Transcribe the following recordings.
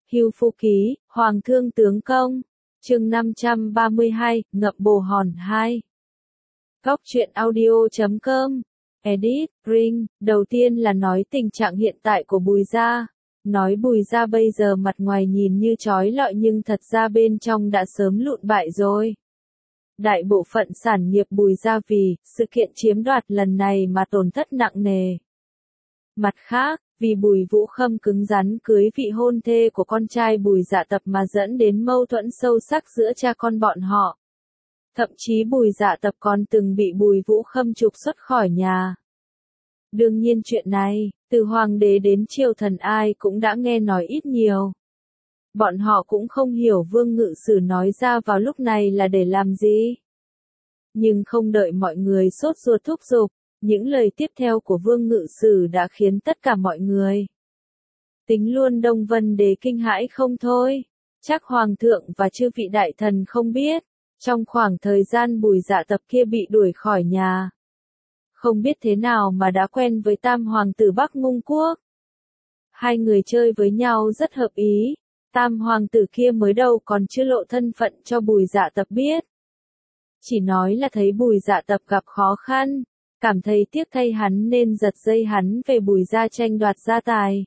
Hưu Phu Ký, Hoàng Thương Tướng Công. Chương 532, Ngậm Bồ Hòn 2. Góc truyện audio.com. Edit, Ring. Đầu tiên là nói tình trạng hiện tại của Bùi gia. Nói Bùi gia bây giờ mặt ngoài nhìn như chói lọi nhưng thật ra bên trong đã sớm lụn bại rồi. Đại bộ phận sản nghiệp Bùi gia vì sự kiện chiếm đoạt lần này mà tổn thất nặng nề. Mặt khác, vì Bùi Vũ Khâm cứng rắn cưới vị hôn thê của con trai Bùi Dạ Tập mà dẫn đến mâu thuẫn sâu sắc giữa cha con bọn họ. Thậm chí Bùi Dạ Tập còn từng bị Bùi Vũ Khâm trục xuất khỏi nhà. Đương nhiên chuyện này, từ hoàng đế đến triều thần ai cũng đã nghe nói ít nhiều. Bọn họ cũng không hiểu Vương Ngự Sử nói ra vào lúc này là để làm gì. Nhưng không đợi mọi người sốt ruột thúc giục, những lời tiếp theo của Vương Ngự Sử đã khiến tất cả mọi người tính luôn Đông Vân Đế kinh hãi không thôi. Chắc Hoàng thượng và chư vị đại thần không biết, trong khoảng thời gian Bùi Dạ Tập kia bị đuổi khỏi nhà, không biết thế nào mà đã quen với Tam Hoàng tử Bắc Ngung Quốc. Hai người chơi với nhau rất hợp ý, Tam Hoàng tử kia mới đầu còn chưa lộ thân phận cho Bùi Dạ Tập biết. Chỉ nói là thấy Bùi Dạ Tập gặp khó khăn, cảm thấy tiếc thay hắn nên giật dây hắn về Bùi gia tranh đoạt gia tài.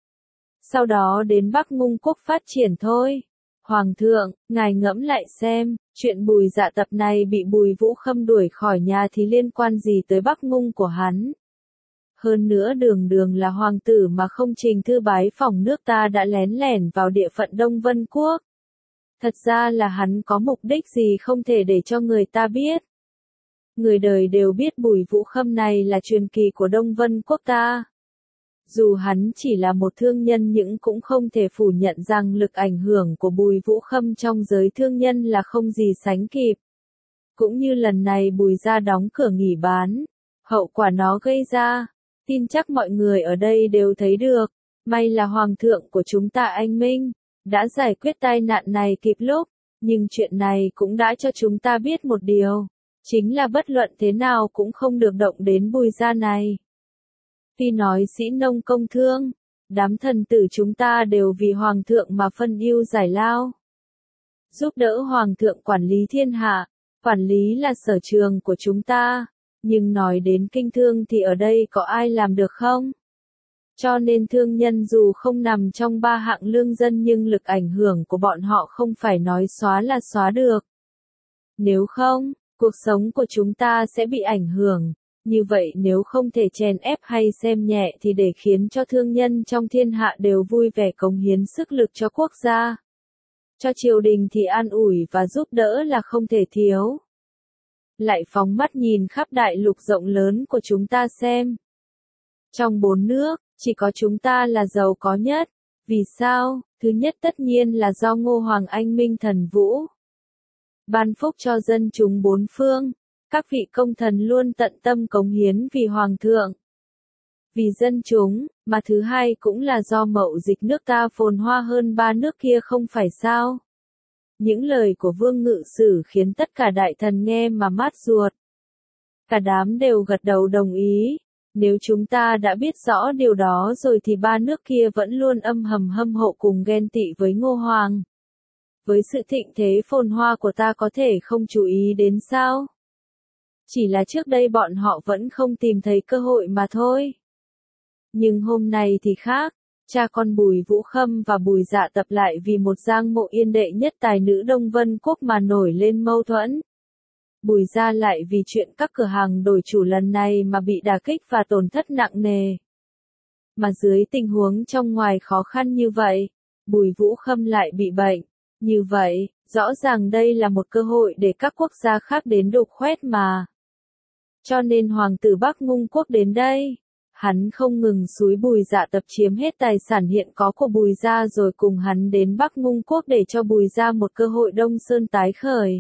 Sau đó đến Bắc Ngung Quốc phát triển thôi. Hoàng thượng, ngài ngẫm lại xem, chuyện Bùi Dạ Tập này bị Bùi Vũ Khâm đuổi khỏi nhà thì liên quan gì tới Bắc Ngung của hắn? Hơn nữa đường đường là hoàng tử mà không trình thư bái phỏng nước ta đã lén lẻn vào địa phận Đông Vân Quốc. Thật ra là hắn có mục đích gì không thể để cho người ta biết. Người đời đều biết Bùi Vũ Khâm này là truyền kỳ của Đông Vân Quốc ta. Dù hắn chỉ là một thương nhân nhưng cũng không thể phủ nhận rằng lực ảnh hưởng của Bùi Vũ Khâm trong giới thương nhân là không gì sánh kịp. Cũng như lần này Bùi gia đóng cửa nghỉ bán, hậu quả nó gây ra, tin chắc mọi người ở đây đều thấy được. May là Hoàng thượng của chúng ta anh minh, đã giải quyết tai nạn này kịp lúc, nhưng chuyện này cũng đã cho chúng ta biết một điều. Chính là bất luận thế nào cũng không được động đến Bùi gia này. Tuy nói sĩ nông công thương, đám thần tử chúng ta đều vì Hoàng thượng mà phân ưu giải lao. Giúp đỡ Hoàng thượng quản lý thiên hạ, quản lý là sở trường của chúng ta, nhưng nói đến kinh thương thì ở đây có ai làm được không? Cho nên thương nhân dù không nằm trong ba hạng lương dân nhưng lực ảnh hưởng của bọn họ không phải nói xóa là xóa được. Nếu không, cuộc sống của chúng ta sẽ bị ảnh hưởng. Như vậy nếu không thể chèn ép hay xem nhẹ thì để khiến cho thương nhân trong thiên hạ đều vui vẻ cống hiến sức lực cho quốc gia. Cho triều đình thì an ủi và giúp đỡ là không thể thiếu. Lại phóng mắt nhìn khắp đại lục rộng lớn của chúng ta xem. Trong 4 nước, chỉ có chúng ta là giàu có nhất. Vì sao? Thứ nhất tất nhiên là do Ngô Hoàng anh minh thần vũ ban phúc cho dân chúng bốn phương. Các vị công thần luôn tận tâm cống hiến vì Hoàng thượng, vì dân chúng, mà thứ hai cũng là do mậu dịch nước ta phồn hoa hơn ba nước kia không phải sao? Những lời của Vương Ngự Sử khiến tất cả đại thần nghe mà mát ruột. Cả đám đều gật đầu đồng ý. Nếu chúng ta đã biết rõ điều đó rồi thì ba nước kia vẫn luôn âm thầm hâm mộ cùng ghen tị với Ngô Hoàng. Với sự thịnh thế phồn hoa của ta có thể không chú ý đến sao? Chỉ là trước đây bọn họ vẫn không tìm thấy cơ hội mà thôi. Nhưng hôm nay thì khác, cha con Bùi Vũ Khâm và Bùi Dạ Tập lại vì một giang mộ yên đệ nhất tài nữ Đông Vân Quốc mà nổi lên mâu thuẫn. Bùi gia lại vì chuyện các cửa hàng đổi chủ lần này mà bị đả kích và tổn thất nặng nề. Mà dưới tình huống trong ngoài khó khăn như vậy, Bùi Vũ Khâm lại bị bệnh. Như vậy, rõ ràng đây là một cơ hội để các quốc gia khác đến đục khoét mà. Cho nên Hoàng tử Bắc Ngung Quốc đến đây, hắn không ngừng xúi Bùi Dạ Tập chiếm hết tài sản hiện có của Bùi gia rồi cùng hắn đến Bắc Ngung Quốc để cho Bùi gia một cơ hội Đông Sơn tái khởi.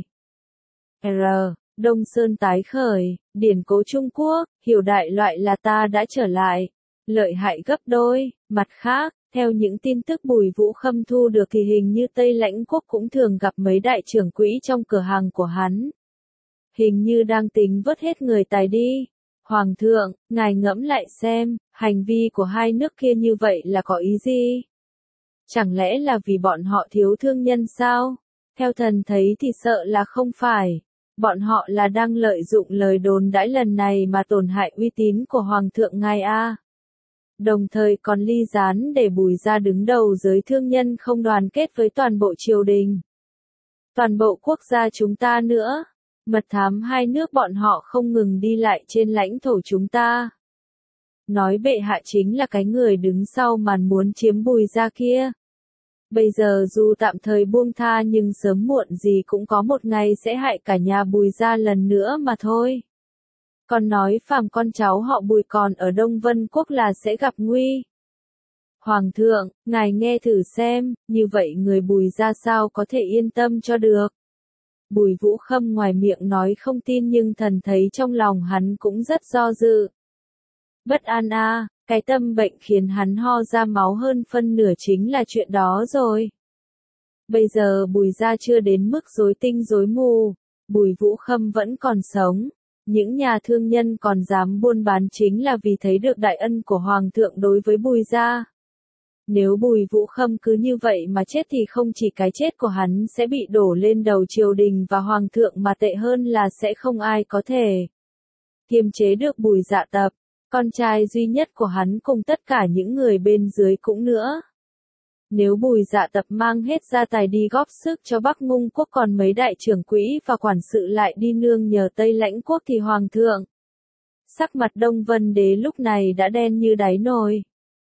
Đông Sơn tái khởi, điển cố Trung Quốc, hiểu đại loại là ta đã trở lại, lợi hại gấp đôi. Mặt khác, theo những tin tức Bùi Vũ Khâm thu được thì hình như Tây Lãnh Quốc cũng thường gặp mấy đại trưởng quỹ trong cửa hàng của hắn. Hình như đang tính vớt hết người tài đi. Hoàng thượng, ngài ngẫm lại xem, hành vi của hai nước kia như vậy là có ý gì? Chẳng lẽ là vì bọn họ thiếu thương nhân sao? Theo thần thấy thì sợ là không phải. Bọn họ là đang lợi dụng lời đồn đãi lần này mà tổn hại uy tín của Hoàng thượng ngài a. Đồng thời còn ly gián để Bùi Gia đứng đầu giới thương nhân không đoàn kết với toàn bộ triều đình. Toàn bộ quốc gia chúng ta nữa. Mật thám hai nước bọn họ không ngừng đi lại trên lãnh thổ chúng ta. Nói bệ hạ chính là cái người đứng sau màn muốn chiếm Bùi Gia kia. Bây giờ dù tạm thời buông tha nhưng sớm muộn gì cũng có một ngày sẽ hại cả nhà Bùi Gia lần nữa mà thôi. Còn nói phàm con cháu họ Bùi còn ở Đông Vân Quốc là sẽ gặp nguy. Hoàng thượng, ngài nghe thử xem, như vậy người Bùi Gia sao có thể yên tâm cho được. Bùi Vũ Khâm ngoài miệng nói không tin nhưng thần thấy trong lòng hắn cũng rất do dự. Bất an a, cái tâm bệnh khiến hắn ho ra máu hơn phân nửa chính là chuyện đó rồi. Bây giờ Bùi Gia chưa đến mức rối tinh rối mù, Bùi Vũ Khâm vẫn còn sống. Những nhà thương nhân còn dám buôn bán chính là vì thấy được đại ân của Hoàng thượng đối với Bùi Gia. Nếu Bùi Vũ Khâm cứ như vậy mà chết thì không chỉ cái chết của hắn sẽ bị đổ lên đầu triều đình và Hoàng thượng mà tệ hơn là sẽ không ai có thể kiềm chế được Bùi Dạ Tập, con trai duy nhất của hắn cùng tất cả những người bên dưới cũng nữa. Nếu Bùi Dạ Tập mang hết gia tài đi góp sức cho Bắc Ngung Quốc còn mấy đại trưởng quỹ và quản sự lại đi nương nhờ Tây Lãnh Quốc thì Hoàng thượng. Sắc mặt Đông Vân Đế lúc này đã đen như đáy nồi.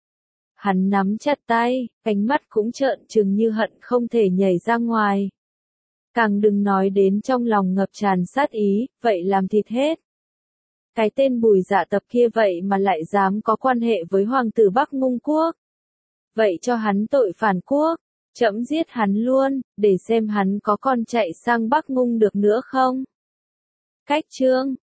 Hắn nắm chặt tay, cánh mắt cũng trợn trừng như hận không thể nhảy ra ngoài. Càng đừng nói đến trong lòng ngập tràn sát ý, vậy làm thịt hết. Cái tên Bùi Dạ Tập kia vậy mà lại dám có quan hệ với hoàng tử Bắc Ngung Quốc. Vậy cho hắn tội phản quốc, trẫm giết hắn luôn, để xem hắn có còn chạy sang Bắc Ngung được nữa không. Cách chương